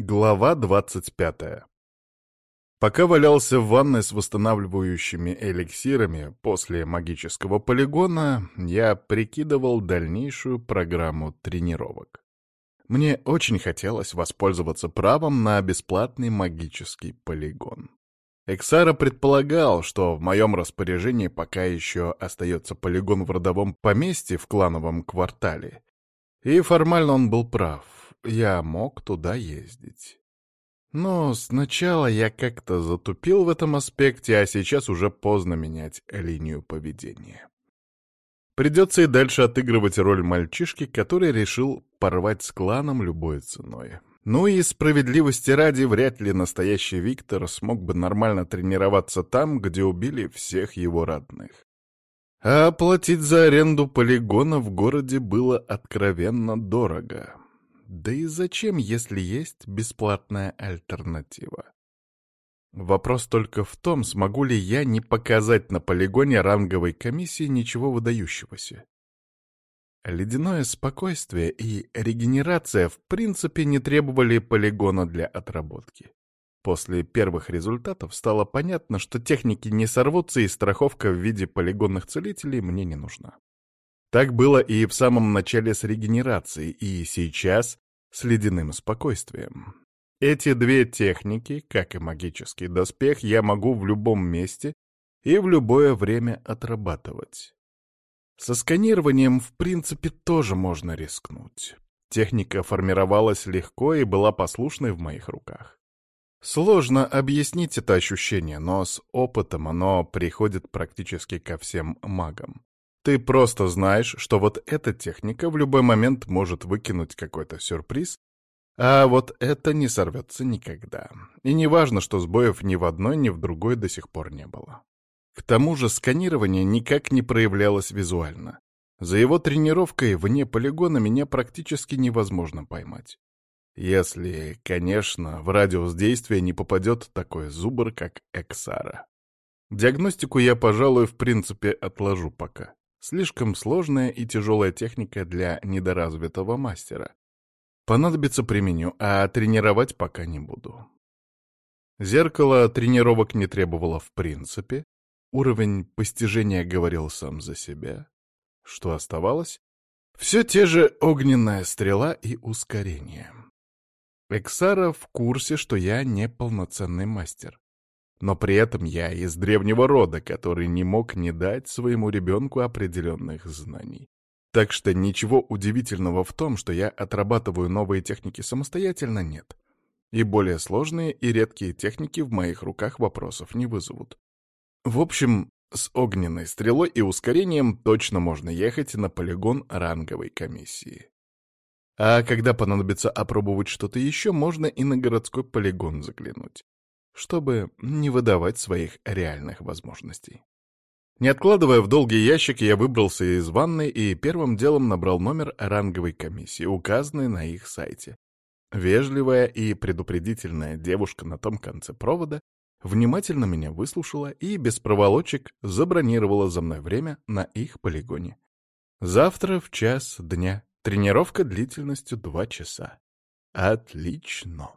Глава 25. Пока валялся в ванной с восстанавливающими эликсирами после магического полигона, я прикидывал дальнейшую программу тренировок. Мне очень хотелось воспользоваться правом на бесплатный магический полигон. Эксара предполагал, что в моем распоряжении пока еще остается полигон в родовом поместье в клановом квартале. И формально он был прав. Я мог туда ездить. Но сначала я как-то затупил в этом аспекте, а сейчас уже поздно менять линию поведения. Придется и дальше отыгрывать роль мальчишки, который решил порвать с кланом любой ценой. Ну и справедливости ради, вряд ли настоящий Виктор смог бы нормально тренироваться там, где убили всех его родных. А платить за аренду полигона в городе было откровенно дорого. Да и зачем, если есть бесплатная альтернатива? Вопрос только в том, смогу ли я не показать на полигоне ранговой комиссии ничего выдающегося. Ледяное спокойствие и регенерация в принципе не требовали полигона для отработки. После первых результатов стало понятно, что техники не сорвутся, и страховка в виде полигонных целителей мне не нужна. Так было и в самом начале с регенерацией, и сейчас с ледяным спокойствием. Эти две техники, как и магический доспех, я могу в любом месте и в любое время отрабатывать. Со сканированием, в принципе, тоже можно рискнуть. Техника формировалась легко и была послушной в моих руках. Сложно объяснить это ощущение, но с опытом оно приходит практически ко всем магам. Ты просто знаешь, что вот эта техника в любой момент может выкинуть какой-то сюрприз, а вот это не сорвется никогда. И не важно, что сбоев ни в одной, ни в другой до сих пор не было. К тому же сканирование никак не проявлялось визуально. За его тренировкой вне полигона меня практически невозможно поймать. Если, конечно, в радиус действия не попадет такой зубр, как Эксара. Диагностику я, пожалуй, в принципе отложу пока. Слишком сложная и тяжелая техника для недоразвитого мастера. Понадобится применю, а тренировать пока не буду. Зеркало тренировок не требовало в принципе. Уровень постижения говорил сам за себя. Что оставалось? Все те же огненная стрела и ускорение. Эксара в курсе, что я не полноценный мастер. Но при этом я из древнего рода, который не мог не дать своему ребенку определенных знаний. Так что ничего удивительного в том, что я отрабатываю новые техники самостоятельно, нет. И более сложные и редкие техники в моих руках вопросов не вызовут. В общем, с огненной стрелой и ускорением точно можно ехать на полигон ранговой комиссии. А когда понадобится опробовать что-то еще, можно и на городской полигон заглянуть, чтобы не выдавать своих реальных возможностей. Не откладывая в долгий ящик, я выбрался из ванной и первым делом набрал номер ранговой комиссии, указанный на их сайте. Вежливая и предупредительная девушка на том конце провода внимательно меня выслушала и без проволочек забронировала за мной время на их полигоне. Завтра в 1:00 дня. Тренировка длительностью 2 часа. Отлично.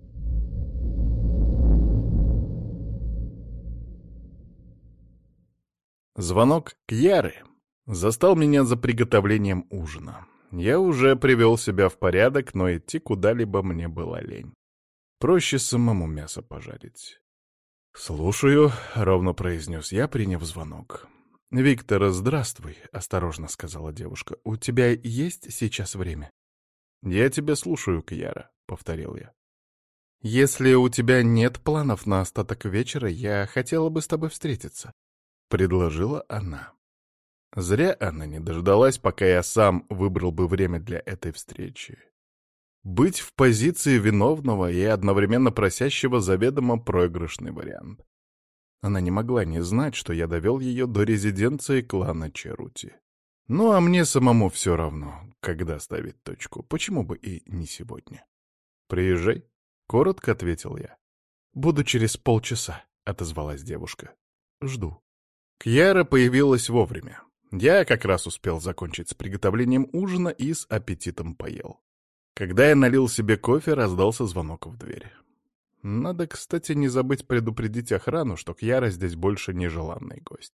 Звонок Кьяры застал меня за приготовлением ужина. Я уже привел себя в порядок, но идти куда-либо мне было лень. Проще самому мясо пожарить. «Слушаю», — ровно произнес я, приняв звонок. «Виктор, здравствуй», — осторожно сказала девушка. «У тебя есть сейчас время?» «Я тебя слушаю, Кьяра», — повторил я. «Если у тебя нет планов на остаток вечера, я хотела бы с тобой встретиться», — предложила она. Зря она не дождалась, пока я сам выбрал бы время для этой встречи. Быть в позиции виновного и одновременно просящего заведомо проигрышный вариант. Она не могла не знать, что я довел ее до резиденции клана Черути. Ну, а мне самому все равно, когда ставить точку, почему бы и не сегодня. «Приезжай», — коротко ответил я. «Буду через полчаса», — отозвалась девушка. «Жду». Кьяра появилась вовремя. Я как раз успел закончить с приготовлением ужина и с аппетитом поел. Когда я налил себе кофе, раздался звонок в дверь. Надо, кстати, не забыть предупредить охрану, что Кьяра здесь больше нежеланный гость.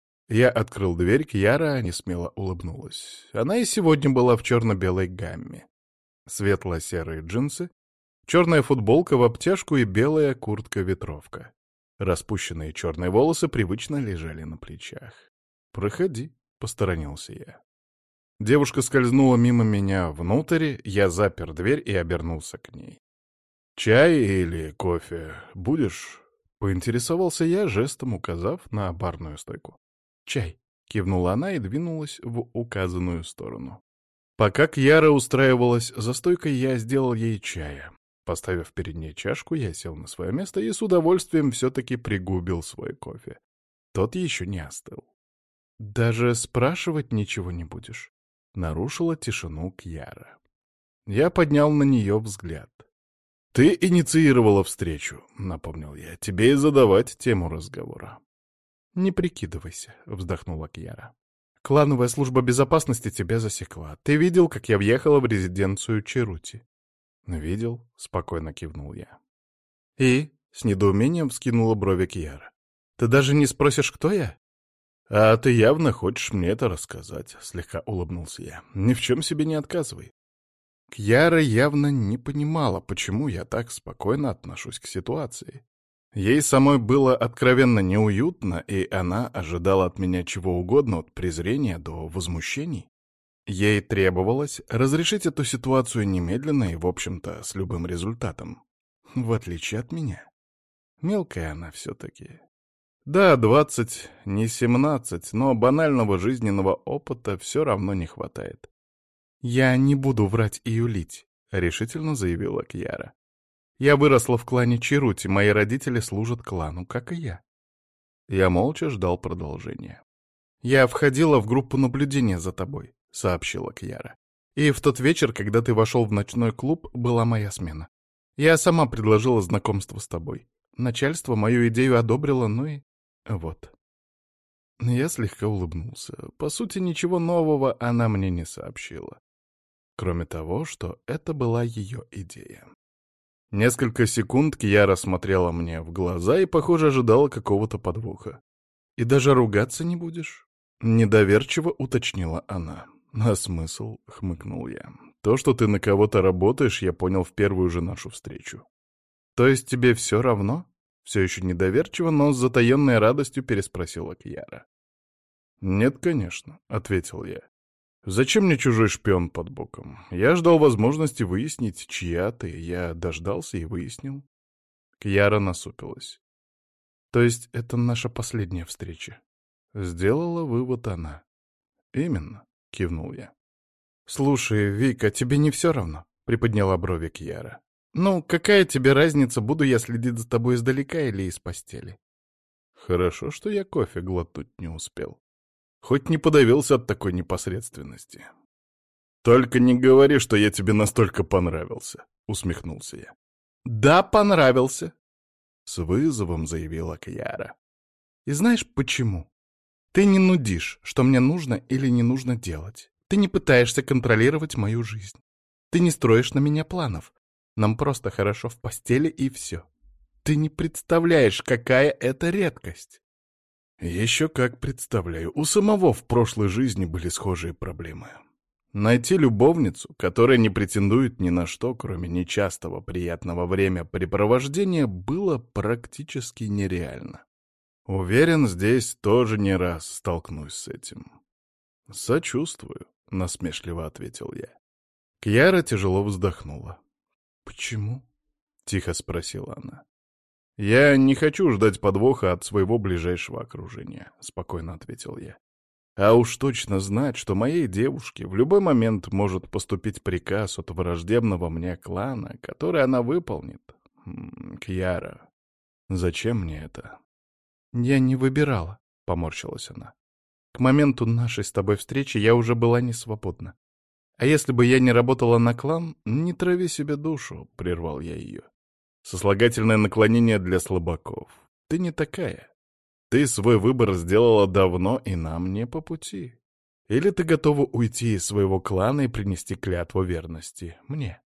Я открыл дверь, Кьяра несмело улыбнулась. Она и сегодня была в черно-белой гамме. Светло-серые джинсы, черная футболка в обтяжку и белая куртка-ветровка. Распущенные черные волосы привычно лежали на плечах. «Проходи», — посторонился я. Девушка скользнула мимо меня внутрь, я запер дверь и обернулся к ней. «Чай или кофе будешь?» — поинтересовался я, жестом указав на барную стойку. «Чай», — кивнула она и двинулась в указанную сторону. Пока Кьяра устраивалась за стойкой, я сделал ей чая. Поставив перед ней чашку, я сел на свое место и с удовольствием все-таки пригубил свой кофе. Тот еще не остыл. «Даже спрашивать ничего не будешь?» — нарушила тишину Кьяра. Я поднял на нее взгляд. «Ты инициировала встречу», — напомнил я. «Тебе и задавать тему разговора». «Не прикидывайся», — вздохнула Кьяра. «Клановая служба безопасности тебя засекла. Ты видел, как я въехала в резиденцию Черути?» «Видел», — спокойно кивнул я. «И?» — с недоумением вскинула брови Кьяра. «Ты даже не спросишь, кто я?» «А ты явно хочешь мне это рассказать», — слегка улыбнулся я. «Ни в чем себе не отказывай». Кьяра явно не понимала, почему я так спокойно отношусь к ситуации. Ей самой было откровенно неуютно, и она ожидала от меня чего угодно, от презрения до возмущений. Ей требовалось разрешить эту ситуацию немедленно и, в общем-то, с любым результатом. В отличие от меня. Мелкая она все-таки. Да, 20, не 17, но банального жизненного опыта все равно не хватает. «Я не буду врать и юлить», — решительно заявила Кьяра. «Я выросла в клане Черути, мои родители служат клану, как и я». Я молча ждал продолжения. «Я входила в группу наблюдения за тобой», — сообщила Кьяра. «И в тот вечер, когда ты вошел в ночной клуб, была моя смена. Я сама предложила знакомство с тобой. Начальство мою идею одобрило, ну и вот». Я слегка улыбнулся. По сути, ничего нового она мне не сообщила. Кроме того, что это была ее идея. Несколько секунд Кьяра смотрела мне в глаза и, похоже, ожидала какого-то подвоха. «И даже ругаться не будешь?» — недоверчиво уточнила она. «А смысл?» — хмыкнул я. «То, что ты на кого-то работаешь, я понял в первую же нашу встречу». «То есть тебе все равно?» — все еще недоверчиво, но с затаенной радостью переспросила Кьяра. «Нет, конечно», — ответил я. «Зачем мне чужой шпион под боком? Я ждал возможности выяснить, чья ты. Я дождался и выяснил». Кьяра насупилась. «То есть это наша последняя встреча?» Сделала вывод она. «Именно», — кивнул я. «Слушай, Вика, тебе не все равно?» — приподняла брови Кьяра. «Ну, какая тебе разница, буду я следить за тобой издалека или из постели?» Хорошо, что я кофе глотнуть не успел. Хоть не подавился от такой непосредственности. «Только не говори, что я тебе настолько понравился», — усмехнулся я. «Да, понравился», — с вызовом заявила Кьяра. «И знаешь почему? Ты не нудишь, что мне нужно или не нужно делать. Ты не пытаешься контролировать мою жизнь. Ты не строишь на меня планов. Нам просто хорошо в постели и все. Ты не представляешь, какая это редкость». Еще как представляю. У самого в прошлой жизни были схожие проблемы. Найти любовницу, которая не претендует ни на что, кроме нечастого приятного времяпрепровождения, было практически нереально. Уверен, здесь тоже не раз столкнусь с этим. «Сочувствую», — насмешливо ответил я. Кьяра тяжело вздохнула. «Почему?» — тихо спросила она. «Я не хочу ждать подвоха от своего ближайшего окружения», — спокойно ответил я. «А уж точно знать, что моей девушке в любой момент может поступить приказ от враждебного мне клана, который она выполнит. Кьяра, зачем мне это?» «Я не выбирала», — поморщилась она. «К моменту нашей с тобой встречи я уже была не свободна. А если бы я не работала на клан, не трави себе душу», — прервал я ее. «Сослагательное наклонение для слабаков. Ты не такая. Ты свой выбор сделала давно, и нам не по пути. Или ты готова уйти из своего клана и принести клятву верности мне?»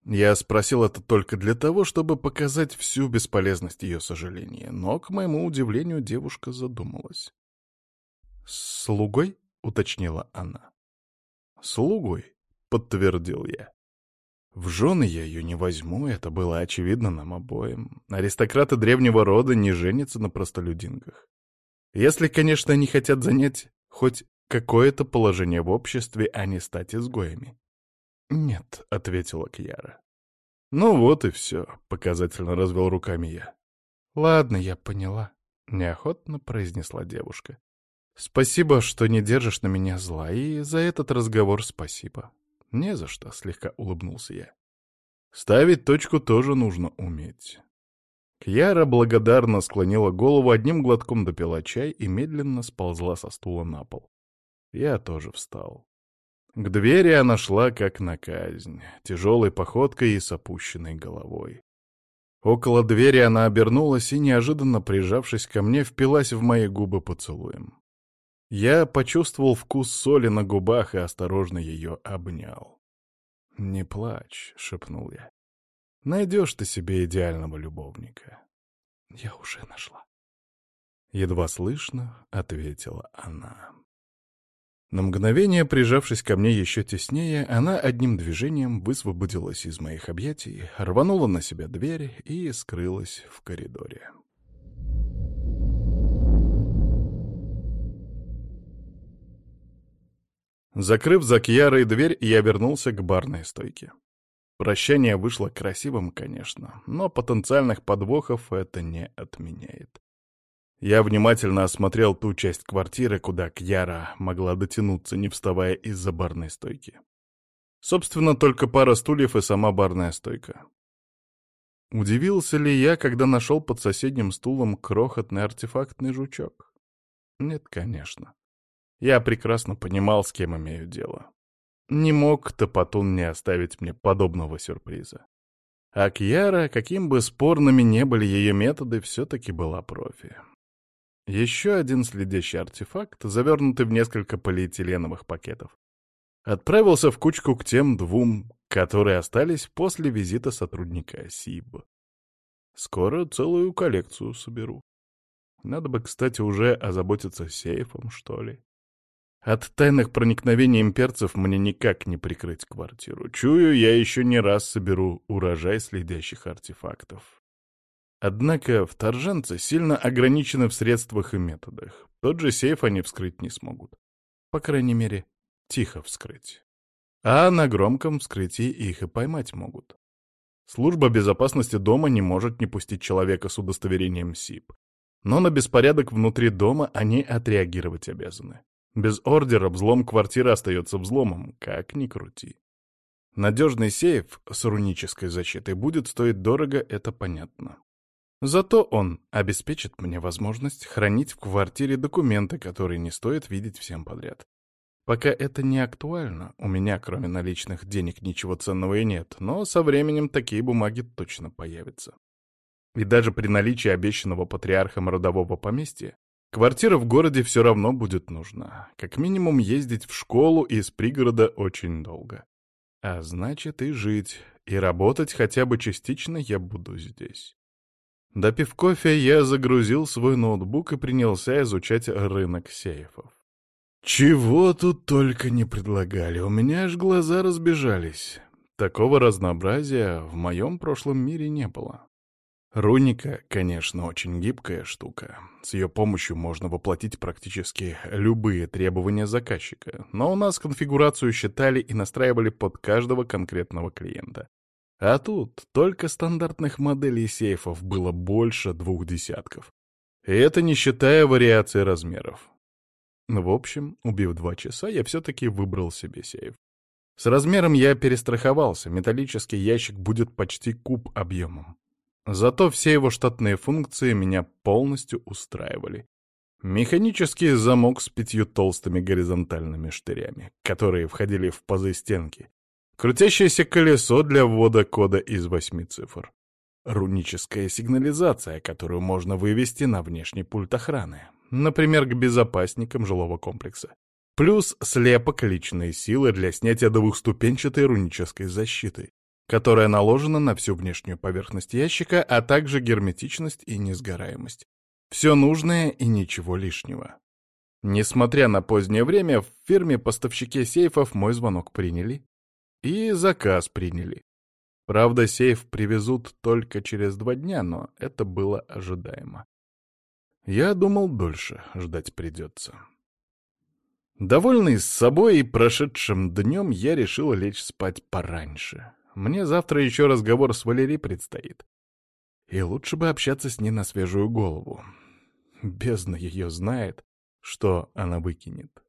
Я спросил это только для того, чтобы показать всю бесполезность ее сожаления, но, к моему удивлению, девушка задумалась. «Слугой?» — уточнила она. «Слугой», — подтвердил я. В жены я ее не возьму, это было очевидно нам обоим. Аристократы древнего рода не женятся на простолюдинках. Если, конечно, они хотят занять хоть какое-то положение в обществе, а не стать изгоями. «Нет», — ответила Кьяра. «Ну вот и все», — показательно развел руками я. «Ладно, я поняла», — неохотно произнесла девушка. «Спасибо, что не держишь на меня зла, и за этот разговор спасибо». «Не за что», — слегка улыбнулся я. «Ставить точку тоже нужно уметь». Кьяра благодарно склонила голову, одним глотком допила чай и медленно сползла со стула на пол. Я тоже встал. К двери она шла как на казнь, тяжелой походкой и с опущенной головой. Около двери она обернулась и, неожиданно прижавшись ко мне, впилась в мои губы поцелуем. Я почувствовал вкус соли на губах и осторожно ее обнял. «Не плачь», — шепнул я. «Найдешь ты себе идеального любовника». «Я уже нашла». Едва слышно ответила она. На мгновение, прижавшись ко мне еще теснее, она одним движением высвободилась из моих объятий, рванула на себя дверь и скрылась в коридоре. Закрыв за Кьярой дверь, я вернулся к барной стойке. Прощание вышло красивым, конечно, но потенциальных подвохов это не отменяет. Я внимательно осмотрел ту часть квартиры, куда Кьяра могла дотянуться, не вставая из-за барной стойки. Собственно, только пара стульев и сама барная стойка. Удивился ли я, когда нашел под соседним стулом крохотный артефактный жучок? Нет, конечно. Я прекрасно понимал, с кем имею дело. Не мог Топотун не оставить мне подобного сюрприза. А Кьяра, каким бы спорными не были ее методы, все-таки была профи. Еще один следящий артефакт, завернутый в несколько полиэтиленовых пакетов, отправился в кучку к тем двум, которые остались после визита сотрудника СИБ. Скоро целую коллекцию соберу. Надо бы, кстати, уже озаботиться сейфом, что ли. От тайных проникновений имперцев мне никак не прикрыть квартиру. Чую, я еще не раз соберу урожай следящих артефактов. Однако вторженцы сильно ограничены в средствах и методах. Тот же сейф они вскрыть не смогут. По крайней мере, тихо вскрыть. А на громком вскрытии их и поймать могут. Служба безопасности дома не может не пустить человека с удостоверением СИП. Но на беспорядок внутри дома они отреагировать обязаны. Без ордера взлом квартиры остается взломом, как ни крути. Надежный сейф с рунической защитой будет стоить дорого, это понятно. Зато он обеспечит мне возможность хранить в квартире документы, которые не стоит видеть всем подряд. Пока это не актуально, у меня кроме наличных денег ничего ценного и нет, но со временем такие бумаги точно появятся. И даже при наличии обещанного патриархом родового поместья, квартира в городе все равно будет нужна. Как минимум ездить в школу из пригорода очень долго. А значит и жить, и работать хотя бы частично я буду здесь. Допив кофе, я загрузил свой ноутбук и принялся изучать рынок сейфов. Чего тут только не предлагали, у меня аж глаза разбежались. Такого разнообразия в моем прошлом мире не было. Руника, конечно, очень гибкая штука. С ее помощью можно воплотить практически любые требования заказчика, но у нас конфигурацию считали и настраивали под каждого конкретного клиента. А тут только стандартных моделей сейфов было больше 2 десятков. И это не считая вариации размеров. В общем, убив 2 часа, я все-таки выбрал себе сейф. С размером я перестраховался, металлический ящик будет почти куб объемом. Зато все его штатные функции меня полностью устраивали. Механический замок с 5 толстыми горизонтальными штырями, которые входили в пазы стенки. Крутящееся колесо для ввода кода из 8 цифр. Руническая сигнализация, которую можно вывести на внешний пульт охраны. Например, к безопасникам жилого комплекса. Плюс слепок личной силы для снятия 2-ступенчатой рунической защиты. которая наложена на всю внешнюю поверхность ящика, а также герметичность и несгораемость. Все нужное и ничего лишнего. Несмотря на позднее время, в фирме поставщики сейфов мой звонок приняли и заказ приняли. Правда, сейф привезут только через 2 дня, но это было ожидаемо. Я думал, дольше ждать придется. Довольный с собой и прошедшим днем, я решил лечь спать пораньше. Мне завтра еще разговор с Валерией предстоит. И лучше бы общаться с ней на свежую голову. Бездна ее знает, что она выкинет.